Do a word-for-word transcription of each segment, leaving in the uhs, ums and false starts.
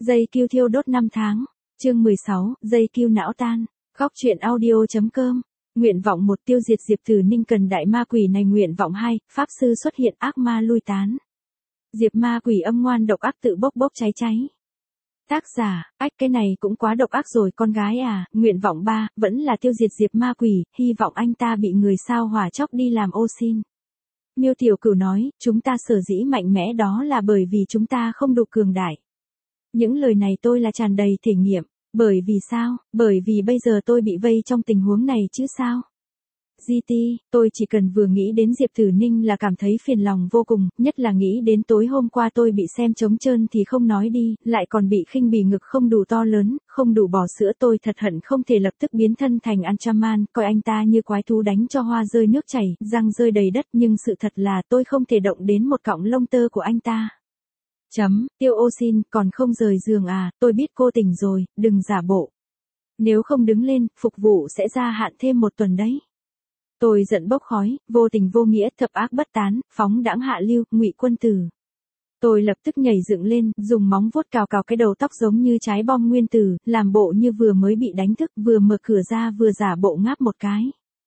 Dây kiêu thiêu đốt năm tháng. Chương mười sáu, dây kiêu não tan. Góc truyện audio.com. Nguyện vọng một, tiêu diệt Diệp Tử Ninh cần đại ma quỷ này. Nguyện vọng hai, pháp sư xuất hiện, ác ma lui tán. Diệp ma quỷ âm ngoan độc ác tự bốc bốc cháy cháy. Tác giả, ách cái này cũng quá độc ác rồi con gái à. Nguyện vọng ba, vẫn là tiêu diệt Diệp ma quỷ, hy vọng anh ta bị người sao hỏa chóc đi làm ô xin. Miêu Tiểu Cửu nói, chúng ta sở dĩ mạnh mẽ đó là bởi vì chúng ta không đủ cường đại. Những lời này tôi là tràn đầy thể nghiệm. Bởi vì sao? Bởi vì bây giờ tôi bị vây trong tình huống này chứ sao? giê tê, tôi chỉ cần vừa nghĩ đến Diệp Tử Ninh là cảm thấy phiền lòng vô cùng, nhất là nghĩ đến tối hôm qua tôi bị xem trống trơn thì không nói đi, lại còn bị khinh bỉ ngực không đủ to lớn, không đủ bò sữa. Tôi thật hận không thể lập tức biến thân thành Anchaman, coi anh ta như quái thú đánh cho hoa rơi nước chảy, răng rơi đầy đất, nhưng sự thật là tôi không thể động đến một cọng lông tơ của anh ta. Chấm, Tiêu Ô Xin, còn không rời giường à, tôi biết cô tỉnh rồi, đừng giả bộ. Nếu không đứng lên, phục vụ sẽ gia hạn thêm một tuần đấy. Tôi giận bốc khói, vô tình vô nghĩa, thập ác bất tán, phóng đãng hạ lưu, Ngụy Quân Tử. Tôi lập tức nhảy dựng lên, dùng móng vuốt cào cào cái đầu tóc giống như trái bom nguyên tử, làm bộ như vừa mới bị đánh thức, vừa mở cửa ra vừa giả bộ ngáp một cái.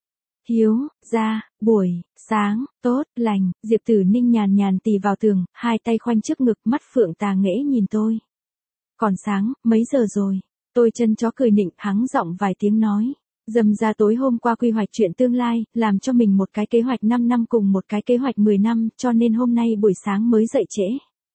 Hiếu, ra, buổi, sáng, tốt, lành, Diệp Tử Ninh nhàn nhàn tì vào tường, hai tay khoanh trước ngực, mắt phượng tà nghễ nhìn tôi. Còn sáng, mấy giờ rồi? Tôi chân chó cười nịnh, hắng giọng vài tiếng nói. Dầm ra tối hôm qua quy hoạch chuyện tương lai, làm cho mình một cái kế hoạch năm năm cùng một cái kế hoạch mười năm, cho nên hôm nay buổi sáng mới dậy trễ.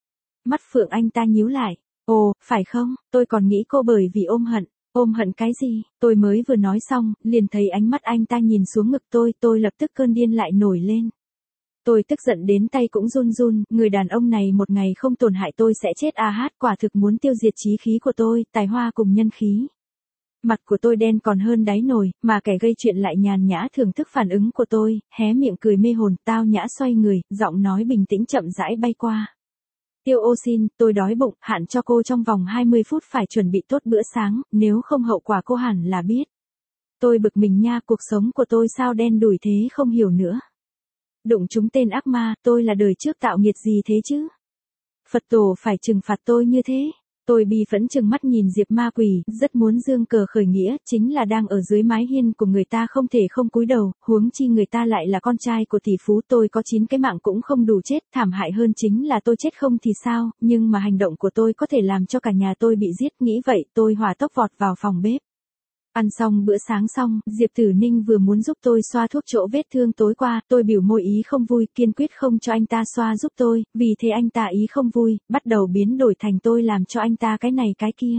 Mắt phượng anh ta nhíu lại. Ồ, phải không, tôi còn nghĩ cô bởi vì ôm hận. Ôm hận cái gì? Tôi mới vừa nói xong, liền thấy ánh mắt anh ta nhìn xuống ngực tôi, tôi lập tức cơn điên lại nổi lên. Tôi tức giận đến tay cũng run run, người đàn ông này một ngày không tổn hại tôi sẽ chết a hát, quả thực muốn tiêu diệt chí khí của tôi, tài hoa cùng nhân khí. Mặt của tôi đen còn hơn đáy nồi, mà kẻ gây chuyện lại nhàn nhã thưởng thức phản ứng của tôi, hé miệng cười mê hồn, tao nhã xoay người, giọng nói bình tĩnh chậm rãi bay qua. Tiêu Ô Xin, tôi đói bụng, hạn cho cô trong vòng hai mươi phút phải chuẩn bị tốt bữa sáng, nếu không hậu quả cô hẳn là biết. Tôi bực mình nha, cuộc sống của tôi sao đen đủi thế không hiểu nữa. Đụng chúng tên ác ma, tôi là đời trước tạo nghiệt gì thế chứ? Phật tổ phải trừng phạt tôi như thế. Tôi bi phẫn trừng mắt nhìn Diệp ma quỷ, rất muốn giương cờ khởi nghĩa, chính là đang ở dưới mái hiên của người ta không thể không cúi đầu, huống chi người ta lại là con trai của tỷ phú. Tôi có chín cái mạng cũng không đủ chết, thảm hại hơn chính là tôi chết không thì sao, nhưng mà hành động của tôi có thể làm cho cả nhà tôi bị giết, nghĩ vậy tôi hỏa tốc vọt vào phòng bếp. Ăn xong bữa sáng xong, Diệp Tử Ninh vừa muốn giúp tôi xoa thuốc chỗ vết thương tối qua, tôi biểu môi ý không vui, kiên quyết không cho anh ta xoa giúp tôi, vì thế anh ta ý không vui, bắt đầu biến đổi thành tôi làm cho anh ta cái này cái kia.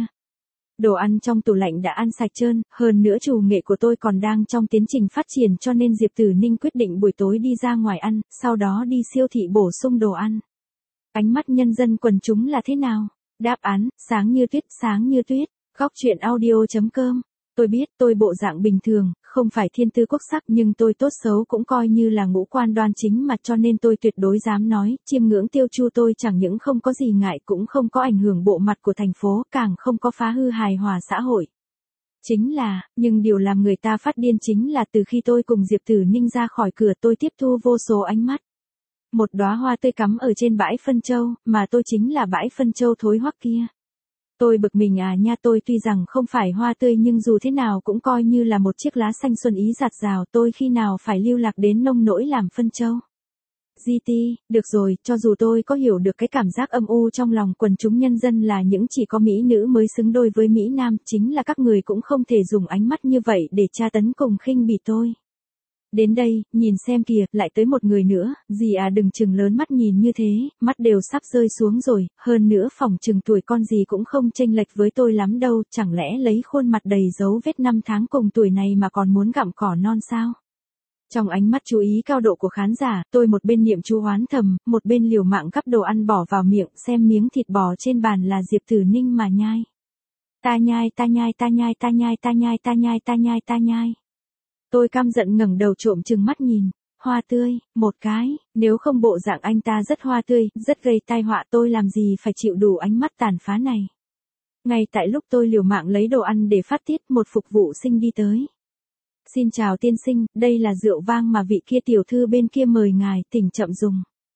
Đồ ăn trong tủ lạnh đã ăn sạch trơn, hơn nữa chủ nghệ của tôi còn đang trong tiến trình phát triển, cho nên Diệp Tử Ninh quyết định buổi tối đi ra ngoài ăn, sau đó đi siêu thị bổ sung đồ ăn. Ánh mắt nhân dân quần chúng là thế nào? Đáp án, sáng như tuyết, sáng như tuyết. Góc truyện audio.com. Tôi biết tôi bộ dạng bình thường, không phải thiên tư quốc sắc, nhưng tôi tốt xấu cũng coi như là ngũ quan đoan chính mặt, cho nên tôi tuyệt đối dám nói, chiêm ngưỡng Tiêu Chu tôi chẳng những không có gì ngại, cũng không có ảnh hưởng bộ mặt của thành phố, càng không có phá hư hài hòa xã hội. Chính là, nhưng điều làm người ta phát điên chính là từ khi tôi cùng Diệp Tử Ninh ra khỏi cửa tôi tiếp thu vô số ánh mắt. Một đóa hoa tươi cắm ở trên bãi phân châu, mà tôi chính là bãi phân châu thối hoắc kia. Tôi bực mình à nha, tôi tuy rằng không phải hoa tươi nhưng dù thế nào cũng coi như là một chiếc lá xanh xuân ý rạt rào, tôi khi nào phải lưu lạc đến nông nỗi làm phân châu. giê tê, được rồi, cho dù tôi có hiểu được cái cảm giác âm u trong lòng quần chúng nhân dân là những chỉ có mỹ nữ mới xứng đôi với mỹ nam, chính là các người cũng không thể dùng ánh mắt như vậy để tra tấn cùng khinh bỉ tôi. Đến đây, nhìn xem kìa, lại tới một người nữa, dì à đừng chừng lớn mắt nhìn như thế, mắt đều sắp rơi xuống rồi, hơn nữa phỏng chừng tuổi con dì cũng không chênh lệch với tôi lắm đâu, chẳng lẽ lấy khuôn mặt đầy dấu vết năm tháng cùng tuổi này mà còn muốn gặm cỏ non sao? Trong ánh mắt chú ý cao độ của khán giả, tôi một bên niệm chú hoán thầm, một bên liều mạng gắp đồ ăn bỏ vào miệng, xem miếng thịt bò trên bàn là Diệp Tử Ninh mà nhai. Ta nhai, ta nhai, ta nhai, ta nhai, ta nhai, ta nhai, ta nhai, ta nhai. Tôi căm giận ngẩng đầu trộm chừng mắt nhìn, hoa tươi, một cái, nếu không bộ dạng anh ta rất hoa tươi, rất gây tai họa, tôi làm gì phải chịu đủ ánh mắt tàn phá này. Ngay tại lúc tôi liều mạng lấy đồ ăn để phát tiết, một phục vụ sinh đi tới. Xin chào tiên sinh, đây là rượu vang mà vị kia tiểu thư bên kia mời ngài, thỉnh chậm dùng.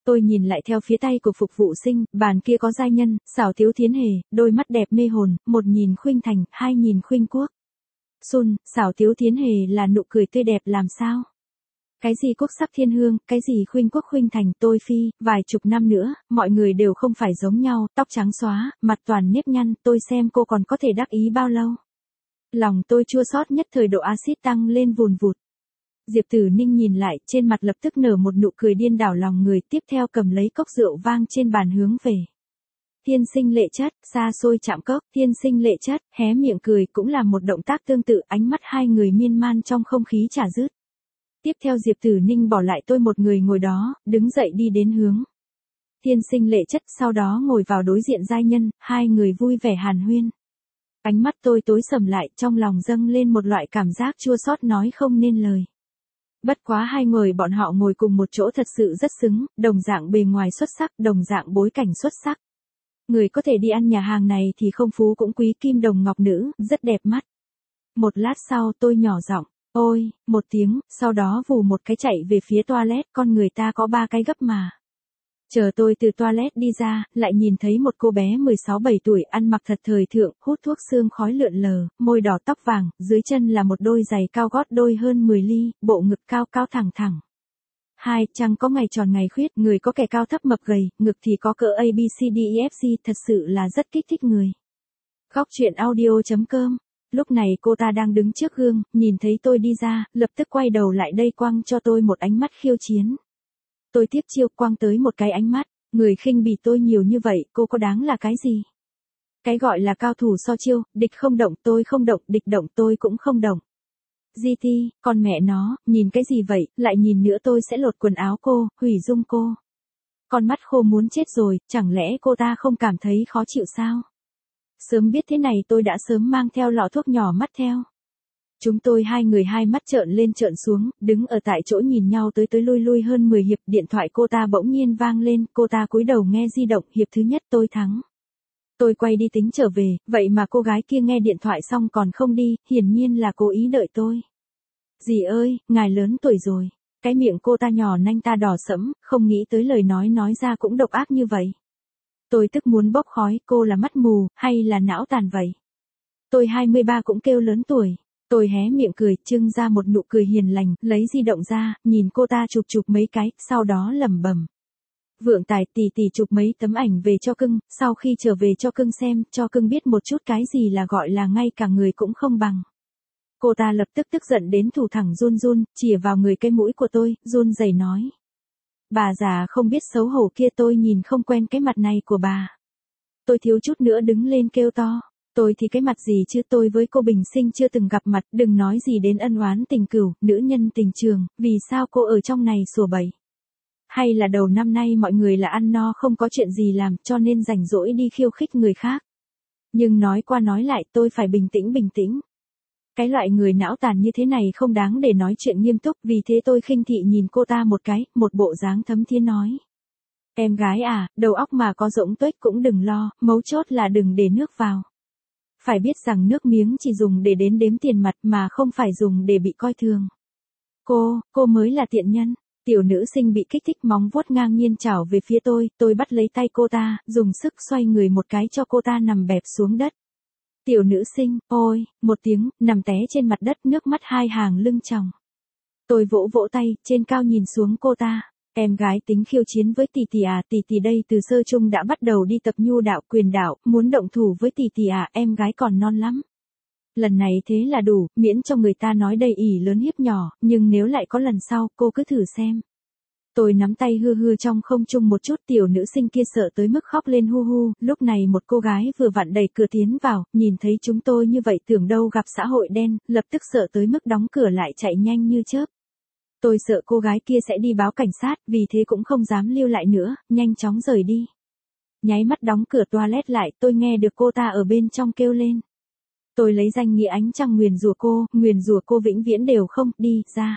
Tôi nhìn lại theo phía tay của phục vụ sinh, bàn kia có giai nhân, xảo tiếu thiến hề, đôi mắt đẹp mê hồn, một nhìn khuynh thành, hai nhìn khuynh quốc. Sun, xảo tiếu thiến hề là nụ cười tươi đẹp làm sao? Cái gì quốc sắc thiên hương, cái gì khuynh quốc khuynh thành, tôi phi, vài chục năm nữa, mọi người đều không phải giống nhau, tóc trắng xóa, mặt toàn nếp nhăn, tôi xem cô còn có thể đắc ý bao lâu. Lòng tôi chua xót nhất thời độ axit tăng lên vùn vụt. Diệp Tử Ninh nhìn lại, trên mặt lập tức nở một nụ cười điên đảo lòng người, tiếp theo cầm lấy cốc rượu vang trên bàn hướng về. Tiên sinh lệ chất, xa xôi chạm cốc, tiên sinh lệ chất, hé miệng cười cũng là một động tác tương tự, ánh mắt hai người miên man trong không khí chả dứt. Tiếp theo Diệp Tử Ninh bỏ lại tôi một người ngồi đó, đứng dậy đi đến hướng. Tiên sinh lệ chất, sau đó ngồi vào đối diện giai nhân, hai người vui vẻ hàn huyên. Ánh mắt tôi tối sầm lại, trong lòng dâng lên một loại cảm giác chua xót nói không nên lời. Bất quá hai người bọn họ ngồi cùng một chỗ thật sự rất xứng, đồng dạng bề ngoài xuất sắc, đồng dạng bối cảnh xuất sắc. Người có thể đi ăn nhà hàng này thì không phú cũng quý, kim đồng ngọc nữ, rất đẹp mắt. Một lát sau tôi nhỏ giọng, ôi, một tiếng, sau đó vù một cái chạy về phía toilet, con người ta có ba cái gấp mà. Chờ tôi từ toilet đi ra, lại nhìn thấy một cô bé mười sáu bảy tuổi ăn mặc thật thời thượng, hút thuốc sương khói lượn lờ, môi đỏ tóc vàng, dưới chân là một đôi giày cao gót đôi hơn mười ly, bộ ngực cao cao thẳng thẳng. Hai, trăng có ngày tròn ngày khuyết, người có kẻ cao thấp mập gầy, ngực thì có cỡ A B C D E F G, thật sự là rất kích thích người. Góc truyện audio chấm com. Lúc này cô ta đang đứng trước gương, nhìn thấy tôi đi ra, lập tức quay đầu lại đây quăng cho tôi một ánh mắt khiêu chiến. Tôi tiếp chiêu quăng tới một cái ánh mắt, người khinh bỉ tôi nhiều như vậy, cô có đáng là cái gì? Cái gọi là cao thủ so chiêu, địch không động tôi không động, địch động tôi cũng không động. giê tê, con mẹ nó, nhìn cái gì vậy, lại nhìn nữa tôi sẽ lột quần áo cô, hủy dung cô. Con mắt khô muốn chết rồi, chẳng lẽ cô ta không cảm thấy khó chịu sao? Sớm biết thế này tôi đã sớm mang theo lọ thuốc nhỏ mắt theo. Chúng tôi hai người hai mắt trợn lên trợn xuống, đứng ở tại chỗ nhìn nhau tới tới lui lui hơn mười hiệp, điện thoại cô ta bỗng nhiên vang lên, cô ta cúi đầu nghe di động, hiệp thứ nhất tôi thắng. Tôi quay đi tính trở về, vậy mà cô gái kia nghe điện thoại xong còn không đi, hiển nhiên là cố ý đợi tôi. Dì ơi, ngài lớn tuổi rồi. Cái miệng cô ta nhỏ nanh ta đỏ sẫm, không nghĩ tới lời nói nói ra cũng độc ác như vậy. Tôi tức muốn bốc khói, cô là mắt mù, hay là não tàn vậy? Tôi hai mươi ba cũng kêu lớn tuổi. Tôi hé miệng cười, trưng ra một nụ cười hiền lành, lấy di động ra, nhìn cô ta chụp chụp mấy cái, sau đó lẩm bẩm. Vượng Tài, tỷ tỷ chụp mấy tấm ảnh về cho cưng, sau khi trở về cho cưng xem, cho cưng biết một chút cái gì là gọi là ngay cả người cũng không bằng. Cô ta lập tức tức giận đến thủ thẳng run run, chìa vào người cái mũi của tôi, run rẩy nói. Bà già không biết xấu hổ kia, tôi nhìn không quen cái mặt này của bà. Tôi thiếu chút nữa đứng lên kêu to. Tôi thì cái mặt gì chứ, tôi với cô Bình Sinh chưa từng gặp mặt, đừng nói gì đến ân oán tình cửu, nữ nhân tình trường, vì sao cô ở trong này sủa bậy? Hay là đầu năm nay mọi người là ăn no không có chuyện gì làm cho nên rảnh rỗi đi khiêu khích người khác? Nhưng nói qua nói lại tôi phải bình tĩnh bình tĩnh. Cái loại người não tàn như thế này không đáng để nói chuyện nghiêm túc, vì thế tôi khinh thị nhìn cô ta một cái, một bộ dáng thấm thía nói. Em gái à, đầu óc mà có rỗng tuếch cũng đừng lo, mấu chốt là đừng để nước vào. Phải biết rằng nước miếng chỉ dùng để đến đếm tiền mặt mà không phải dùng để bị coi thường. Cô, cô mới là tiện nhân. Tiểu nữ sinh bị kích thích móng vuốt ngang nhiên chảo về phía tôi, tôi bắt lấy tay cô ta, dùng sức xoay người một cái cho cô ta nằm bẹp xuống đất. Tiểu nữ sinh, ôi, một tiếng, nằm té trên mặt đất, nước mắt hai hàng lưng tròng. Tôi vỗ vỗ tay, trên cao nhìn xuống cô ta. Em gái tính khiêu chiến với tỷ tỷ à, tỷ tỷ đây từ sơ chung đã bắt đầu đi tập nhu đạo quyền đạo, muốn động thủ với tỷ tỷ à, em gái còn non lắm. Lần này thế là đủ, miễn cho người ta nói đây ỷ lớn hiếp nhỏ, nhưng nếu lại có lần sau, cô cứ thử xem. Tôi nắm tay hư hư trong không trung một chút, tiểu nữ sinh kia sợ tới mức khóc lên hu hu, lúc này một cô gái vừa vặn đẩy cửa tiến vào, nhìn thấy chúng tôi như vậy tưởng đâu gặp xã hội đen, lập tức sợ tới mức đóng cửa lại chạy nhanh như chớp. Tôi sợ cô gái kia sẽ đi báo cảnh sát, vì thế cũng không dám lưu lại nữa, nhanh chóng rời đi. Nháy mắt đóng cửa toilet lại, tôi nghe được cô ta ở bên trong kêu lên. Tôi lấy danh nghĩa ánh trăng nguyền rủa cô, nguyền rủa cô vĩnh viễn đều không, đi, ra.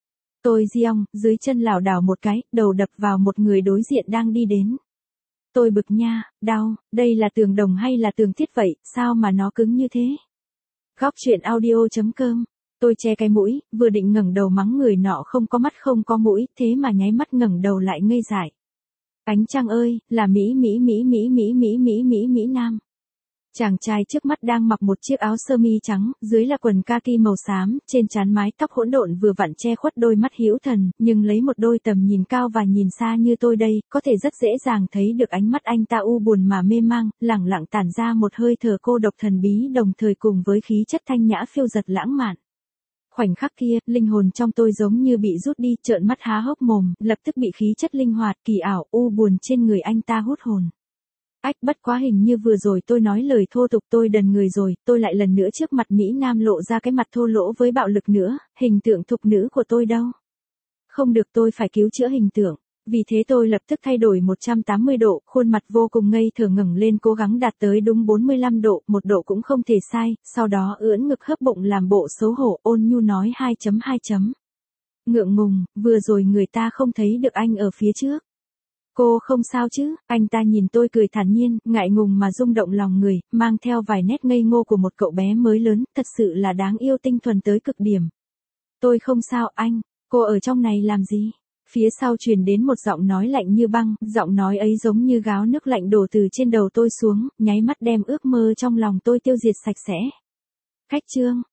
Tôi giong, dưới chân lảo đảo một cái, đầu đập vào một người đối diện đang đi đến. Tôi bực nha, đau, đây là tường đồng hay là tường thiết vậy, sao mà nó cứng như thế? Góc truyện audio chấm com. Tôi che cái mũi, vừa định ngẩng đầu mắng người nọ không có mắt không có mũi, thế mà nháy mắt ngẩng đầu lại ngây dại. Ánh trăng ơi, là Mỹ Mỹ Mỹ Mỹ Mỹ Mỹ Mỹ Mỹ Mỹ Nam. Chàng trai trước mắt đang mặc một chiếc áo sơ mi trắng, dưới là quần kaki màu xám, trên trán mái tóc hỗn độn vừa vặn che khuất đôi mắt hữu thần, nhưng lấy một đôi tầm nhìn cao và nhìn xa như tôi đây, có thể rất dễ dàng thấy được ánh mắt anh ta u buồn mà mê mang, lẳng lặng tản ra một hơi thở cô độc thần bí đồng thời cùng với khí chất thanh nhã phiêu dật lãng mạn. Khoảnh khắc kia, linh hồn trong tôi giống như bị rút đi, trợn mắt há hốc mồm, lập tức bị khí chất linh hoạt, kỳ ảo, u buồn trên người anh ta hút hồn. Ách, bất quá hình như vừa rồi tôi nói lời thô tục, tôi đần người rồi, tôi lại lần nữa trước mặt Mỹ Nam lộ ra cái mặt thô lỗ với bạo lực nữa, hình tượng thục nữ của tôi đâu. Không được, tôi phải cứu chữa hình tượng. Vì thế tôi lập tức thay đổi một trăm tám mươi độ, khuôn mặt vô cùng ngây thở ngẩng lên cố gắng đạt tới đúng bốn mươi lăm độ, một độ cũng không thể sai, sau đó ưỡn ngực hớp bụng làm bộ xấu hổ, ôn nhu nói hai chấm hai chấm. Ngượng ngùng, vừa rồi người ta không thấy được anh ở phía trước. Cô không sao chứ? Anh ta nhìn tôi cười thản nhiên, ngại ngùng mà rung động lòng người, mang theo vài nét ngây ngô của một cậu bé mới lớn, thật sự là đáng yêu tinh thuần tới cực điểm. Tôi không sao anh, cô ở trong này làm gì? Phía sau truyền đến một giọng nói lạnh như băng, giọng nói ấy giống như gáo nước lạnh đổ từ trên đầu tôi xuống, nháy mắt đem ước mơ trong lòng tôi tiêu diệt sạch sẽ. Khách Trương,